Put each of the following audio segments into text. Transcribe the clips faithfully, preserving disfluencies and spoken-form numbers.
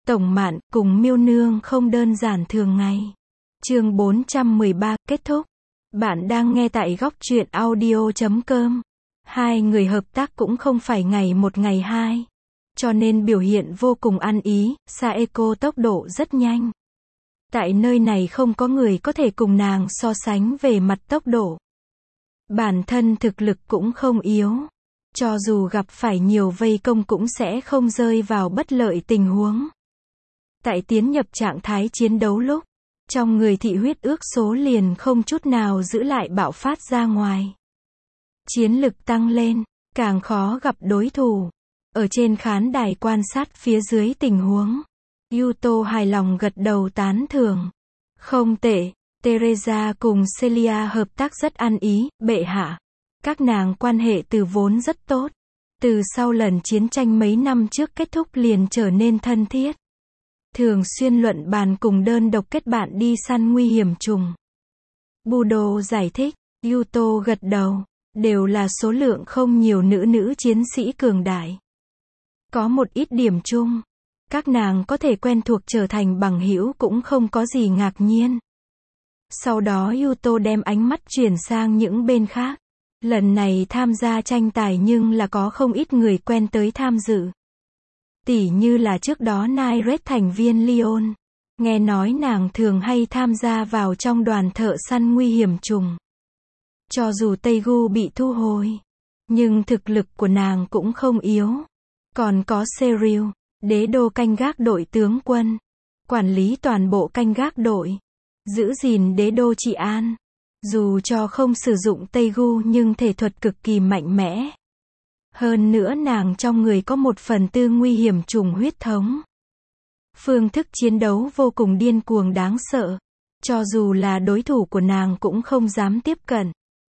Tổng Mạn cùng Miêu Nương không đơn giản thường ngày. Chương bốn trăm mười ba, kết thúc. Bạn đang nghe tại góc truyện audio chấm com. Hai người hợp tác cũng không phải ngày một ngày hai. Cho nên biểu hiện vô cùng ăn ý, Saeko tốc độ rất nhanh. Tại nơi này không có người có thể cùng nàng so sánh về mặt tốc độ. Bản thân thực lực cũng không yếu. Cho dù gặp phải nhiều vây công cũng sẽ không rơi vào bất lợi tình huống. Tại tiến nhập trạng thái chiến đấu lúc, trong người thị huyết ước số liền không chút nào giữ lại bạo phát ra ngoài. Chiến lực tăng lên, càng khó gặp đối thủ. Ở trên khán đài quan sát phía dưới tình huống, Yuto hài lòng gật đầu tán thưởng. Không tệ, Teresa cùng Celia hợp tác rất ăn ý, bệ hạ. Các nàng quan hệ từ vốn rất tốt. Từ sau lần chiến tranh mấy năm trước kết thúc liền trở nên thân thiết. Thường xuyên luận bàn cùng đơn độc kết bạn đi săn nguy hiểm trùng. Budo giải thích, Yuto gật đầu, đều là số lượng không nhiều nữ nữ chiến sĩ cường đại. Có một ít điểm chung, các nàng có thể quen thuộc trở thành bằng hữu cũng không có gì ngạc nhiên. Sau đó Yuto đem ánh mắt chuyển sang những bên khác. Lần này tham gia tranh tài nhưng là có không ít người quen tới tham dự. Tỉ như là trước đó Nairet thành viên Leon. Nghe nói nàng thường hay tham gia vào trong đoàn thợ săn nguy hiểm trùng. Cho dù Taegu bị thu hồi, nhưng thực lực của nàng cũng không yếu. Còn có Serial, đế đô canh gác đội tướng quân. Quản lý toàn bộ canh gác đội. Giữ gìn đế đô trị an. Dù cho không sử dụng Taegu nhưng thể thuật cực kỳ mạnh mẽ. Hơn nữa nàng trong người có một phần tư nguy hiểm trùng huyết thống. Phương thức chiến đấu vô cùng điên cuồng đáng sợ. Cho dù là đối thủ của nàng cũng không dám tiếp cận.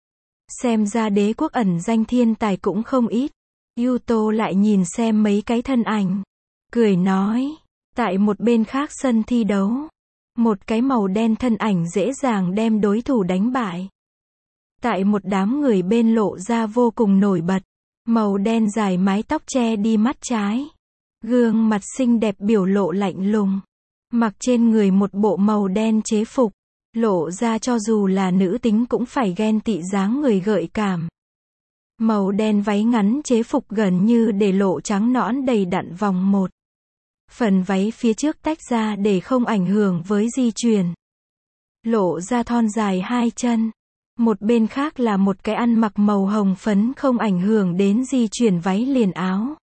Xem ra đế quốc ẩn danh thiên tài cũng không ít. Yuto lại nhìn xem mấy cái thân ảnh. Cười nói. Tại một bên khác sân thi đấu. Một cái màu đen thân ảnh dễ dàng đem đối thủ đánh bại. Tại một đám người bên lộ ra vô cùng nổi bật. Màu đen dài mái tóc che đi mắt trái. Gương mặt xinh đẹp biểu lộ lạnh lùng. Mặc trên người một bộ màu đen chế phục. Lộ ra cho dù là nữ tính cũng phải ghen tị dáng người gợi cảm. Màu đen váy ngắn chế phục gần như để lộ trắng nõn đầy đặn vòng một. Phần váy phía trước tách ra để không ảnh hưởng với di chuyển. Lộ ra thon dài hai chân. Một bên khác là một cái ăn mặc màu hồng phấn không ảnh hưởng đến di chuyển váy liền áo.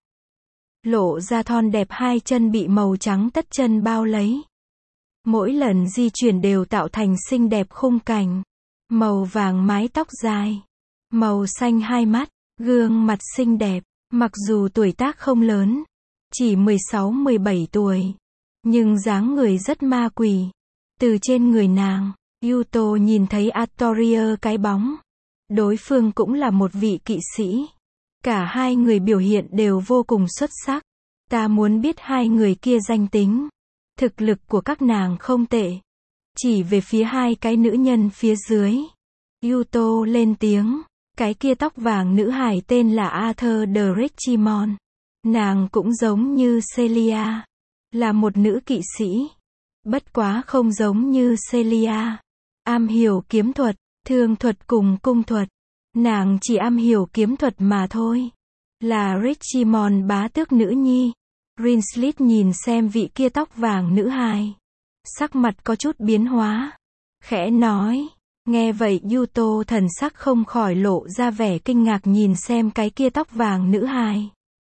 Lộ ra thon đẹp hai chân bị màu trắng tất chân bao lấy. Mỗi lần di chuyển đều tạo thành xinh đẹp khung cảnh. Màu vàng mái tóc dài. Màu xanh hai mắt. Gương mặt xinh đẹp. Mặc dù tuổi tác không lớn. Chỉ mười sáu mười bảy tuổi. Nhưng dáng người rất ma quỷ. Từ trên người nàng, Yuto nhìn thấy Artorier cái bóng. Đối phương cũng là một vị kỵ sĩ. Cả hai người biểu hiện đều vô cùng xuất sắc. Ta muốn biết hai người kia danh tính. Thực lực của các nàng không tệ. Chỉ về phía hai cái nữ nhân phía dưới. Yuto lên tiếng. Cái kia tóc vàng nữ hài tên là Arthur de Richimond. Nàng cũng giống như Celia. Là một nữ kỵ sĩ. Bất quá không giống như Celia. Am hiểu kiếm thuật, thương thuật cùng cung thuật. Nàng chỉ am hiểu kiếm thuật mà thôi. Là Richimond bá tước nữ nhi. Rinslit nhìn xem vị kia tóc vàng nữ hài. Sắc mặt có chút biến hóa. Khẽ nói. Nghe vậy Yuto thần sắc không khỏi lộ ra vẻ kinh ngạc nhìn xem cái kia tóc vàng nữ hài.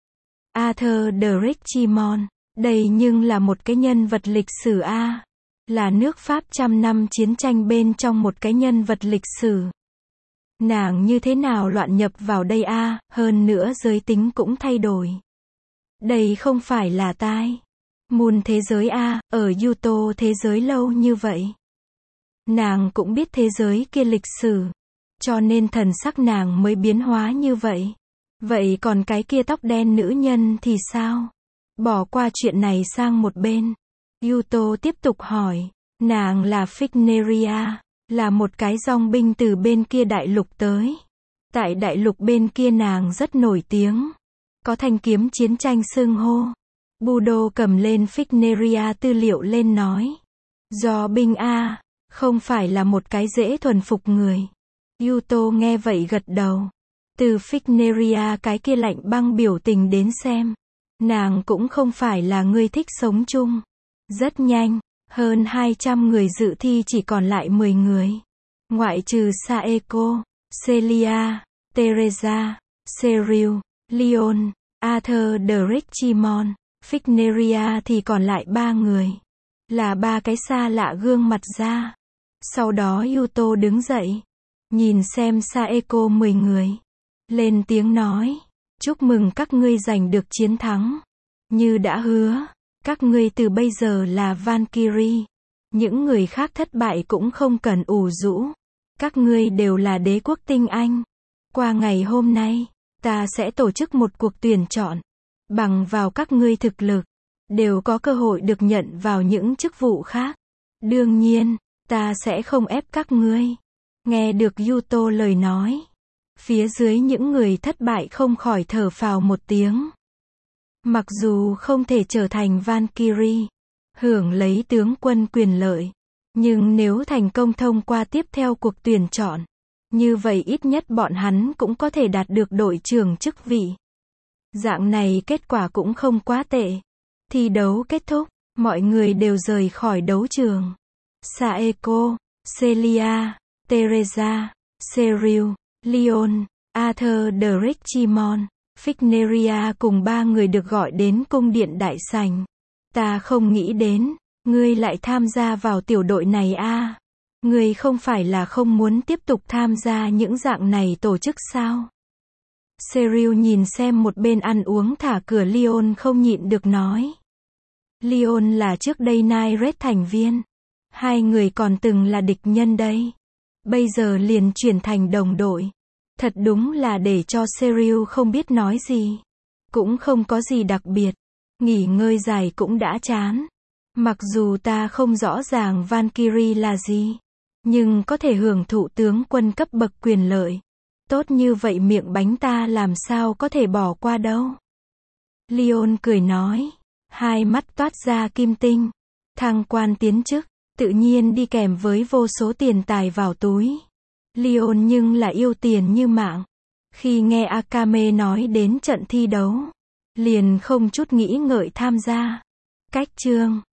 Arthur de Richimond. Đây nhưng là một cái nhân vật lịch sử a. Là nước Pháp trăm năm chiến tranh bên trong một cái nhân vật lịch sử. Nàng như thế nào loạn nhập vào đây a, hơn nữa giới tính cũng thay đổi. Đây không phải là tai. Mùn thế giới a, ở Yuto thế giới lâu như vậy. Nàng cũng biết thế giới kia lịch sử. Cho nên thần sắc nàng mới biến hóa như vậy. Vậy còn cái kia tóc đen nữ nhân thì sao? Bỏ qua chuyện này sang một bên. Yuto tiếp tục hỏi. Nàng là Figneria. Là một cái dòng binh từ bên kia đại lục tới. Tại đại lục bên kia nàng rất nổi tiếng. Có thanh kiếm chiến tranh xưng hô. Budo cầm lên Ficneria tư liệu lên nói. Do binh A, không phải là một cái dễ thuần phục người. Yuto nghe vậy gật đầu. Từ Ficneria cái kia lạnh băng biểu tình đến xem. Nàng cũng không phải là người thích sống chung. Rất nhanh, hơn hai trăm người dự thi chỉ còn lại mười người. Ngoại trừ Saeko, Celia, Teresa, Cyril, Leon, Arthur de Richimond, Ficneria thì còn lại ba người. Là ba cái xa lạ gương mặt ra. Sau đó Yuto đứng dậy. Nhìn xem Saeko mười người. Lên tiếng nói. Chúc mừng các ngươi giành được chiến thắng. Như đã hứa, các ngươi từ bây giờ là Valkyrie. Những người khác thất bại cũng không cần ủ rũ. Các ngươi đều là đế quốc tinh anh. Qua ngày hôm nay, ta sẽ tổ chức một cuộc tuyển chọn. Bằng vào các ngươi thực lực, đều có cơ hội được nhận vào những chức vụ khác. Đương nhiên, ta sẽ không ép các ngươi. Nghe được Yuto lời nói. Phía dưới những người thất bại không khỏi thở phào một tiếng. Mặc dù không thể trở thành Valkyrie, hưởng lấy tướng quân quyền lợi, nhưng nếu thành công thông qua tiếp theo cuộc tuyển chọn, như vậy ít nhất bọn hắn cũng có thể đạt được đội trưởng chức vị. Dạng này kết quả cũng không quá tệ. Thi đấu kết thúc, mọi người đều rời khỏi đấu trường. Saeko, Celia, Teresa, Cyril, Leon, Arthur de Richimond, Ficneria cùng ba người được gọi đến cung điện đại sảnh. Ta không nghĩ đến, ngươi lại tham gia vào tiểu đội này a. À. Ngươi không phải là không muốn tiếp tục tham gia những dạng này tổ chức sao? Cyril nhìn xem một bên ăn uống thả cửa Leon không nhịn được nói. Leon là trước đây Nairet thành viên. Hai người còn từng là địch nhân đây. Bây giờ liền chuyển thành đồng đội. Thật đúng là để cho Cyril không biết nói gì. Cũng không có gì đặc biệt. Nghỉ ngơi dài cũng đã chán. Mặc dù ta không rõ ràng Valkyrie là gì, nhưng có thể hưởng thụ tướng quân cấp bậc quyền lợi. Tốt như vậy miệng bánh ta làm sao có thể bỏ qua đâu. Leon cười nói. Hai mắt toát ra kim tinh. Thăng quan tiến chức, tự nhiên đi kèm với vô số tiền tài vào túi. Leon nhưng là yêu tiền như mạng. Khi nghe Akame nói đến trận thi đấu, liền không chút nghĩ ngợi tham gia. Cách chương